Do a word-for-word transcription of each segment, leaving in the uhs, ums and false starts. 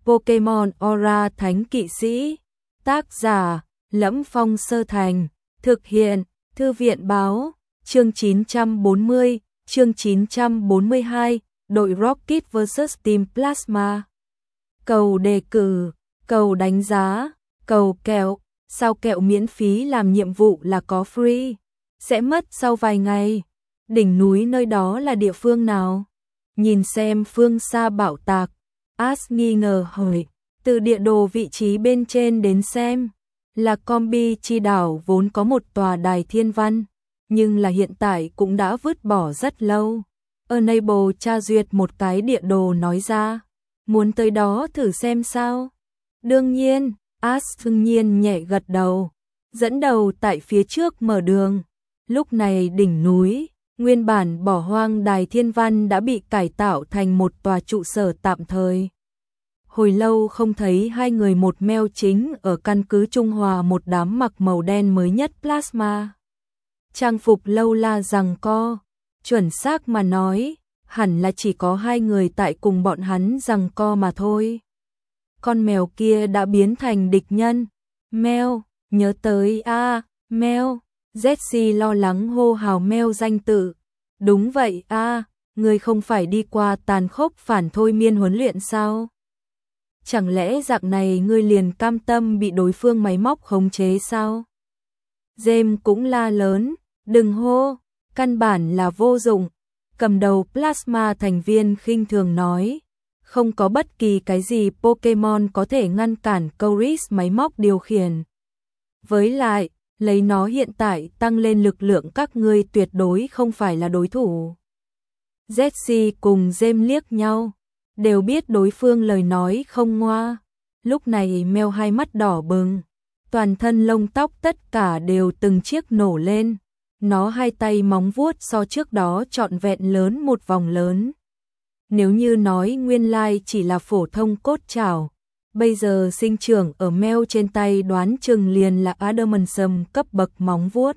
Pokemon Aura Thánh Kỵ Sĩ. Tác giả: Lẫm Phong Sơ Thành. Thực hiện: Thư viện báo. Chương chín trăm bốn mươi, chương chín trăm bốn mươi hai, đội Rocket versus Team Plasma. Cầu đề cử, cầu đánh giá, cầu kẹo. Sao kẹo miễn phí làm nhiệm vụ là có free? Sẽ mất sau vài ngày. Đỉnh núi nơi đó là địa phương nào? Nhìn xem phương xa bão tạc. Ash nghi ngờ hỏi. Từ địa đồ vị trí bên trên đến xem, là Combi chi đảo vốn có một tòa đài thiên văn, nhưng là hiện tại cũng đã vứt bỏ rất lâu. Enable tra duyệt một cái địa đồ nói ra. Muốn tới đó thử xem sao? Đương nhiên, Ash đương nhiên nhẹ gật đầu. Dẫn đầu tại phía trước mở đường. Lúc này đỉnh núi, nguyên bản bỏ hoang đài thiên văn đã bị cải tạo thành một tòa trụ sở tạm thời. Hồi lâu không thấy hai người một meo chính ở căn cứ Trung Hòa một đám mặc màu đen mới nhất Plasma. Trang phục lâu la rằng co, chuẩn xác mà nói, hẳn là chỉ có hai người tại cùng bọn hắn rằng co mà thôi. Con mèo kia đã biến thành địch nhân. Mèo, nhớ tới a, à, mèo. Jessie lo lắng hô hào mèo danh tự. Đúng vậy a, à, người không phải đi qua tàn khốc phản thôi miên huấn luyện sao? Chẳng lẽ dạng này ngươi liền cam tâm bị đối phương máy móc khống chế sao? James cũng la lớn, đừng hô, căn bản là vô dụng. Cầm đầu Plasma thành viên khinh thường nói, không có bất kỳ cái gì Pokemon có thể ngăn cản Chorus máy móc điều khiển. Với lại, lấy nó hiện tại tăng lên lực lượng các ngươi tuyệt đối không phải là đối thủ. Jessie cùng James liếc nhau, đều biết đối phương lời nói không ngoa. Lúc này mèo hai mắt đỏ bừng, toàn thân lông tóc tất cả đều từng chiếc nổ lên. Nó hai tay móng vuốt so trước đó trọn vẹn lớn một vòng lớn. Nếu như nói nguyên lai chỉ là phổ thông cốt chảo, bây giờ sinh trưởng ở mèo trên tay đoán chừng liền là Adamantium cấp bậc móng vuốt.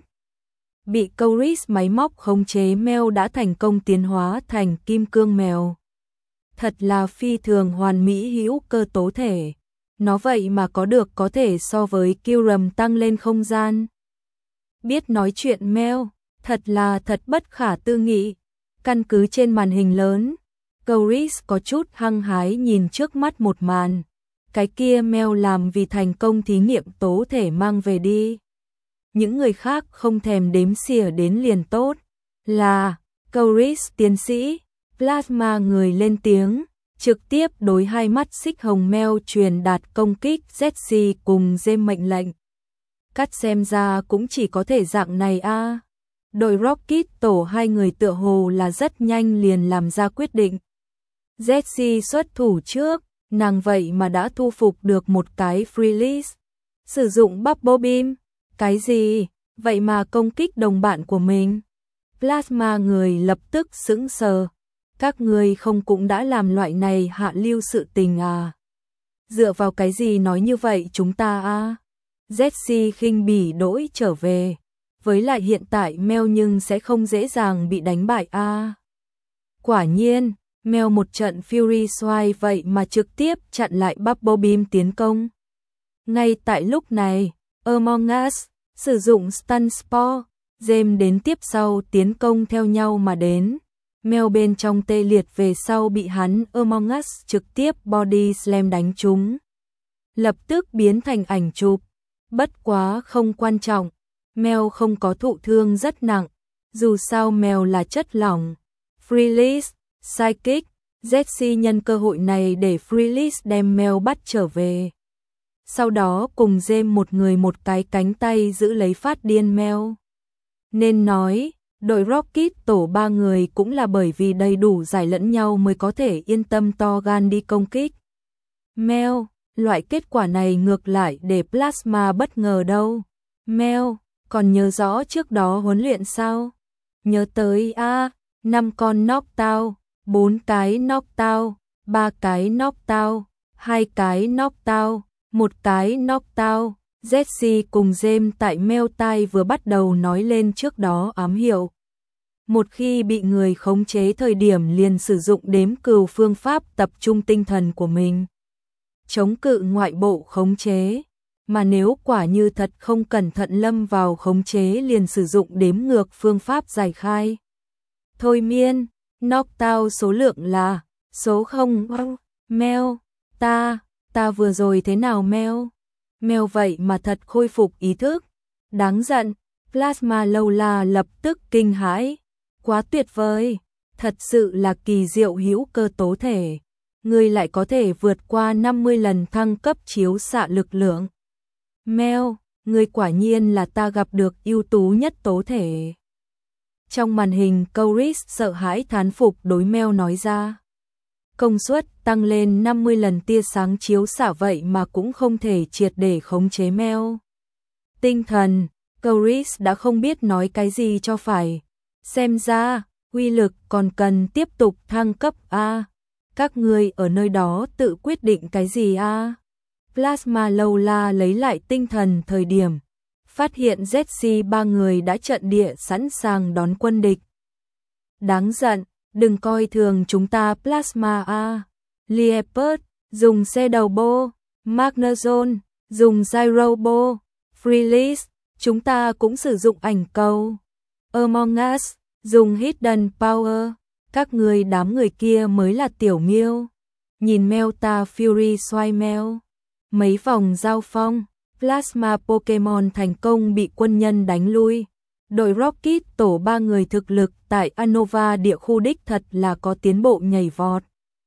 Bị Chorus máy móc khống chế mèo đã thành công tiến hóa thành kim cương mèo. Thật là phi thường hoàn mỹ hữu cơ tố thể. Nó vậy mà có được có thể so với Kyurem tăng lên không gian. Biết nói chuyện mèo, thật là thật bất khả tư nghị. Căn cứ trên màn hình lớn, Chorus có chút hăng hái nhìn trước mắt một màn. Cái kia mèo làm vì thành công thí nghiệm tố thể mang về đi. Những người khác không thèm đếm xỉa đến liền tốt. Là, Chorus tiến sĩ, Plasma người lên tiếng, trực tiếp đối hai mắt xích hồng mèo truyền đạt công kích Jessie cùng James mệnh lệnh. Cắt xem ra cũng chỉ có thể dạng này a. À. Đội Rocket tổ hai người tựa hồ là rất nhanh liền làm ra quyết định. Jessie xuất thủ trước, nàng vậy mà đã thu phục được một cái freeze. Sử dụng Bubble Beam. Cái gì? Vậy mà công kích đồng bạn của mình. Plasma người lập tức sững sờ. Các người không cũng đã làm loại này hạ lưu sự tình à? Dựa vào cái gì nói như vậy chúng ta à? Jessie khinh bỉ đổi trở về. Với lại hiện tại mèo nhưng sẽ không dễ dàng bị đánh bại à? Quả nhiên, mèo một trận Fury Sway vậy mà trực tiếp chặn lại Bubble Beam tiến công. Ngay tại lúc này, Among Us sử dụng Stun Spore, James đến tiếp sau tiến công theo nhau mà đến. Mèo bên trong tê liệt về sau bị hắn Among Us trực tiếp body slam đánh trúng. Lập tức biến thành ảnh chụp. Bất quá không quan trọng, mèo không có thụ thương rất nặng, dù sao mèo là chất lỏng. Freelise, Psychic, Jessie nhân cơ hội này để Freelise đem mèo bắt trở về. Sau đó cùng James một người một cái cánh tay giữ lấy phát điên mèo. Nên nói, đội Rocket tổ ba người cũng là bởi vì đầy đủ giải lẫn nhau mới có thể yên tâm to gan đi công kích. Mèo, loại kết quả này ngược lại để Plasma bất ngờ đâu. Mèo, còn nhớ rõ trước đó huấn luyện sao? Nhớ tới a, à, năm con knockdown, bốn cái knockdown, ba cái knockdown, hai cái knockdown, một cái knockdown. Jessie cùng James tại meo tai vừa bắt đầu nói lên trước đó ám hiệu. Một khi bị người khống chế thời điểm liền sử dụng đếm cừu phương pháp tập trung tinh thần của mình. chống cự ngoại bộ khống chế. Mà nếu quả như thật không cẩn thận lâm vào khống chế liền sử dụng đếm ngược phương pháp giải khai. Thôi miên, knockdown số lượng là số không. Mèo, ta, ta vừa rồi thế nào mèo? Mèo vậy mà thật khôi phục ý thức. Đáng giận, Plasma Lola lập tức kinh hãi. Quá tuyệt vời, thật sự là kỳ diệu hữu cơ tố thể. Ngươi lại có thể vượt qua năm mươi lần thăng cấp chiếu xạ lực lượng. Mèo, ngươi quả nhiên là ta gặp được ưu tú nhất tố thể. Trong màn hình, Coris sợ hãi thán phục đối mèo nói ra. Công suất tăng lên năm mươi lần tia sáng chiếu xạ vậy mà cũng không thể triệt để khống chế mèo. Tinh thần, Coris đã không biết nói cái gì cho phải. Xem ra, uy lực còn cần tiếp tục thăng cấp a. Các ngươi ở nơi đó tự quyết định cái gì a? Plasma Lola lấy lại tinh thần thời điểm, phát hiện Jessie ba người đã trận địa sẵn sàng đón quân địch. Đáng giận, đừng coi thường chúng ta Plasma a. Leopard, dùng xe đầu bô, Magnezone, dùng Gyrobo, Freelise, chúng ta cũng sử dụng ảnh cầu. Among Us, dùng Hidden Power, các người đám người kia mới là tiểu miêu. Nhìn Melta Fury xoay meo. Mấy vòng giao phong, Plasma Pokemon thành công bị quân nhân đánh lui. Đội Rocket tổ ba người thực lực tại Unova địa khu đích thật là có tiến bộ nhảy vọt.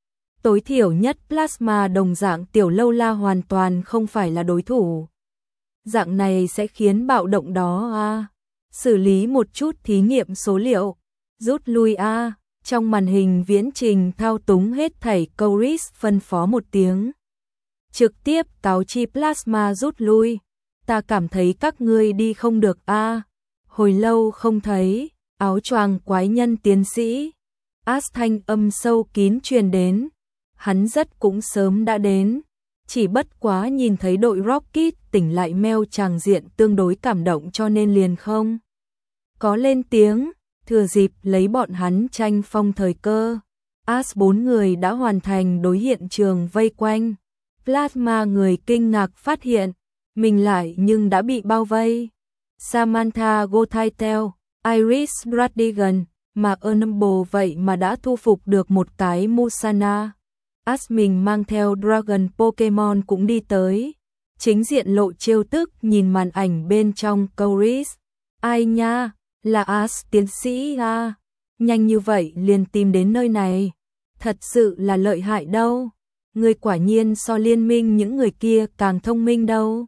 Tối thiểu nhất Plasma đồng dạng tiểu Lola hoàn toàn không phải là đối thủ. Dạng này sẽ khiến bạo động đó a. Xử lý một chút thí nghiệm số liệu. Rút lui a. Trong màn hình viễn trình thao túng hết thảy, Coris phân phó một tiếng. Trực tiếp cáo chi Plasma rút lui. Ta cảm thấy các ngươi đi không được a. Hồi lâu không thấy, áo choàng quái nhân tiến sĩ. As thanh âm sâu kín truyền đến. Hắn rất cũng sớm đã đến. Chỉ bất quá nhìn thấy đội Rocket tỉnh lại meo tràng diện tương đối cảm động cho nên liền không có lên tiếng, thừa dịp lấy bọn hắn tranh phong thời cơ. As bốn người đã hoàn thành đối hiện trường vây quanh. Plasma người kinh ngạc phát hiện, mình lại nhưng đã bị bao vây. Samantha Gothaitel, Iris Radigan, mà Enumble vậy mà đã thu phục được một cái Musana. As mình mang theo Dragon Pokemon cũng đi tới. Chính diện lộ trêu tức nhìn màn ảnh bên trong Coris. Ai nha, là As tiến sĩ à, nhanh như vậy liền tìm đến nơi này. Thật sự là lợi hại đâu. Người quả nhiên so liên minh những người kia càng thông minh đâu.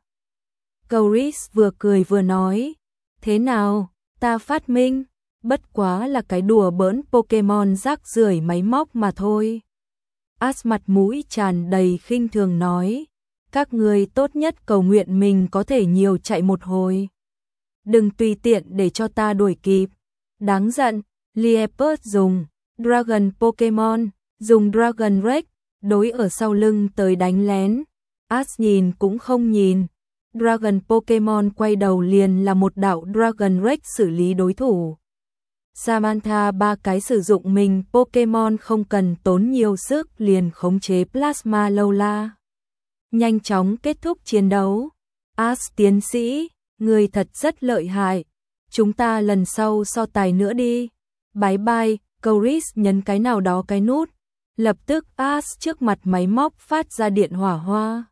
Coris vừa cười vừa nói. Thế nào, ta phát minh, bất quá là cái đùa bỡn Pokemon rác rưởi máy móc mà thôi. As mặt mũi tràn đầy khinh thường nói. Các người tốt nhất cầu nguyện mình có thể nhiều chạy một hồi. Đừng tùy tiện để cho ta đuổi kịp. Đáng giận, Leopard dùng Dragon Pokemon, dùng Dragon Rex, đối ở sau lưng tới đánh lén. As nhìn cũng không nhìn. Dragon Pokemon quay đầu liền là một đạo Dragon Rex xử lý đối thủ. Samantha ba cái sử dụng mình Pokemon không cần tốn nhiều sức liền khống chế Plasma Lola. Nhanh chóng kết thúc chiến đấu. As tiến sĩ, người thật rất lợi hại. Chúng ta lần sau so tài nữa đi. Bye bye, Coris nhấn cái nào đó cái nút. Lập tức As trước mặt máy móc phát ra điện hỏa hoa.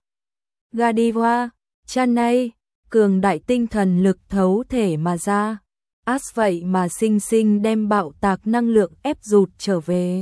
Gadiva, Chanay, cường đại tinh thần lực thấu thể mà ra. As vậy mà sinh sinh đem bạo tạc năng lượng ép rụt trở về.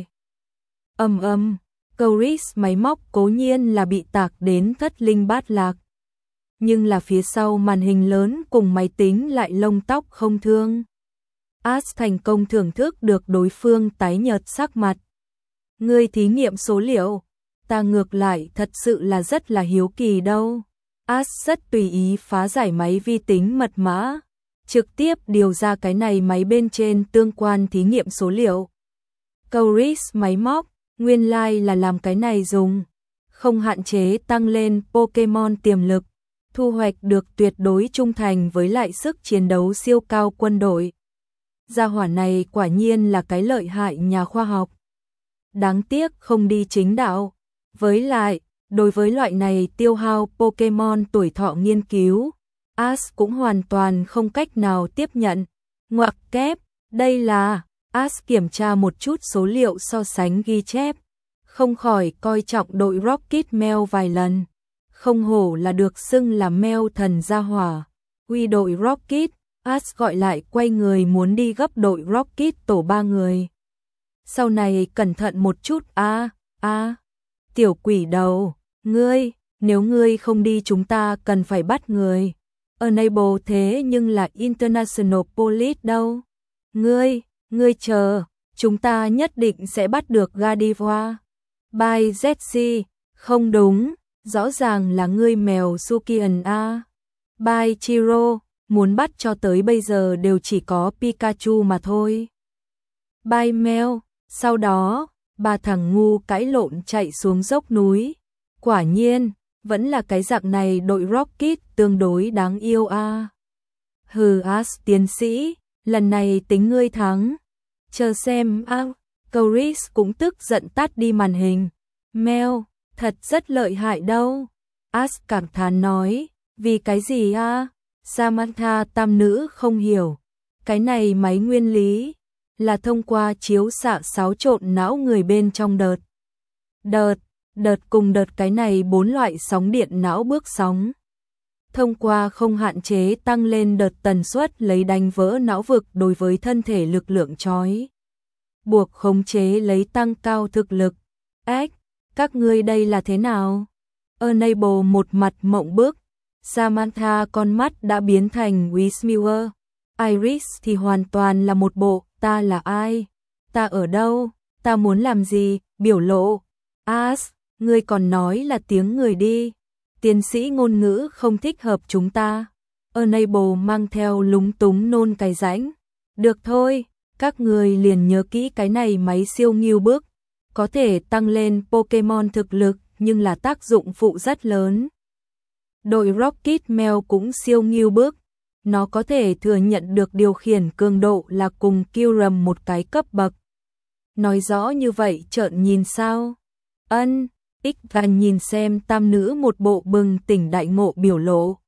Âm âm, Coris máy móc cố nhiên là bị tạc đến thất linh bát lạc. Nhưng là phía sau màn hình lớn cùng máy tính lại lông tóc không thương. As thành công thưởng thức được đối phương tái nhợt sắc mặt. Ngươi thí nghiệm số liệu, ta ngược lại thật sự là rất là hiếu kỳ đâu. As rất tùy ý phá giải máy vi tính mật mã, trực tiếp điều ra cái này máy bên trên tương quan thí nghiệm số liệu. Coris máy móc, nguyên lai like là làm cái này dùng, không hạn chế tăng lên Pokemon tiềm lực, thu hoạch được tuyệt đối trung thành với lại sức chiến đấu siêu cao quân đội. Gia hỏa này quả nhiên là cái lợi hại nhà khoa học. Đáng tiếc không đi chính đạo, với lại Đối với loại này tiêu hao Pokemon tuổi thọ nghiên cứu, Ash cũng hoàn toàn không cách nào tiếp nhận. Ngoặc kép, đây là, Ash kiểm tra một chút số liệu so sánh ghi chép, không khỏi coi trọng đội Rocket Mail vài lần. Không hổ là được xưng là Mail thần gia hỏa. Quy đội Rocket, Ash gọi lại quay người muốn đi gấp đội Rocket tổ ba người. Sau này cẩn thận một chút a a tiểu quỷ đầu, ngươi, nếu ngươi không đi chúng ta cần phải bắt người. Enable thế nhưng là International Police đâu. Ngươi, ngươi chờ, chúng ta nhất định sẽ bắt được Gardevoir. By Zetsi, không đúng, rõ ràng là ngươi mèo Sukian a. By Chiro, muốn bắt cho tới bây giờ đều chỉ có Pikachu mà thôi. By Mel, sau đó, ba thằng ngu cãi lộn chạy xuống dốc núi. Quả nhiên, vẫn là cái dạng này đội Rocket tương đối đáng yêu a. À. Hừ Ash tiến sĩ, lần này tính ngươi thắng. Chờ xem a. À. Chris cũng tức giận tắt đi màn hình. Mel, thật rất lợi hại đâu. Ash cảm thán nói, vì cái gì a? À? Samantha tam nữ không hiểu. Cái này máy nguyên lý là thông qua chiếu xạ xáo trộn não người bên trong đợt. Đợt, đợt cùng đợt cái này bốn loại sóng điện não bước sóng. Thông qua không hạn chế tăng lên đợt tần suất lấy đánh vỡ não vực đối với thân thể lực lượng trói. Buộc khống chế lấy tăng cao thực lực. Ếch, các ngươi đây là thế nào? Enable một mặt mộng bức. Samantha con mắt đã biến thành Wismiller. Iris thì hoàn toàn là một bộ, ta là ai? Ta ở đâu? Ta muốn làm gì? Biểu lộ. Ash, ngươi còn nói là tiếng người đi. Tiến sĩ ngôn ngữ không thích hợp chúng ta. Enable mang theo lúng túng nôn cái rãnh. Được thôi, các người liền nhớ kỹ cái này máy siêu nghiêu bức. Có thể tăng lên Pokemon thực lực nhưng là tác dụng phụ rất lớn. Đội Rocket Mail cũng siêu nghiêu bức. Nó có thể thừa nhận được điều khiển cường độ là cùng Kyurem một cái cấp bậc. Nói rõ như vậy trợn nhìn sao? Ân, ích gan nhìn xem tam nữ một bộ bừng tỉnh đại ngộ biểu lộ.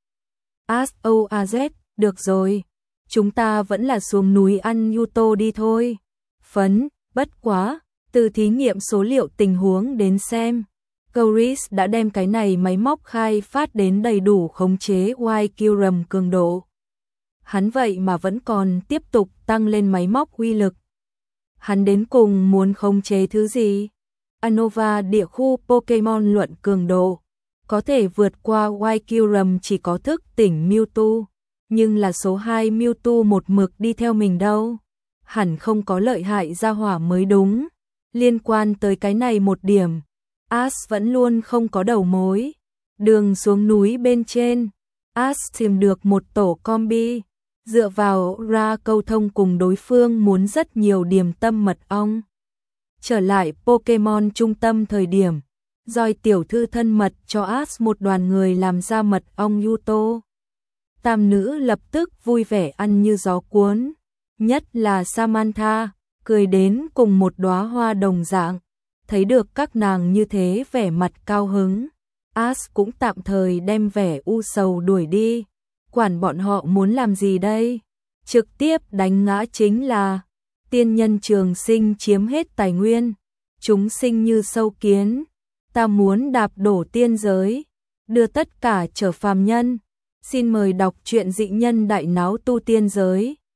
S O A Z, được rồi. Chúng ta vẫn là xuống núi ăn Yuto đi thôi. Phấn, bất quá, từ thí nghiệm số liệu tình huống đến xem. Chris đã đem cái này máy móc khai phát đến đầy đủ khống chế Y Kyurem cường độ. Hắn vậy mà vẫn còn tiếp tục tăng lên máy móc uy lực. Hắn đến cùng muốn khống chế thứ gì? Anova địa khu Pokemon luận cường độ. Có thể vượt qua Y Kyurem chỉ có thức tỉnh Mewtwo. Nhưng là số hai Mewtwo một mực đi theo mình đâu. Hẳn không có lợi hại ra hỏa mới đúng. Liên quan tới cái này một điểm. Ash vẫn luôn không có đầu mối. Đường xuống núi bên trên. Ash tìm được một tổ combi. Dựa vào ra câu thông cùng đối phương muốn rất nhiều điểm tâm mật ong. Trở lại Pokemon trung tâm thời điểm. Doi tiểu thư thân mật cho Ash một đoàn người làm ra mật ong Yuto. Tam nữ lập tức vui vẻ ăn như gió cuốn. Nhất là Samantha, cười đến cùng một đóa hoa đồng dạng. Thấy được các nàng như thế vẻ mặt cao hứng. Ash cũng tạm thời đem vẻ u sầu đuổi đi. Quản bọn họ muốn làm gì đây? Trực tiếp đánh ngã chính là tiên nhân trường sinh chiếm hết tài nguyên. Chúng sinh như sâu kiến. Ta muốn đạp đổ tiên giới. Đưa tất cả trở phàm nhân. Xin mời đọc truyện dị nhân đại náo tu tiên giới.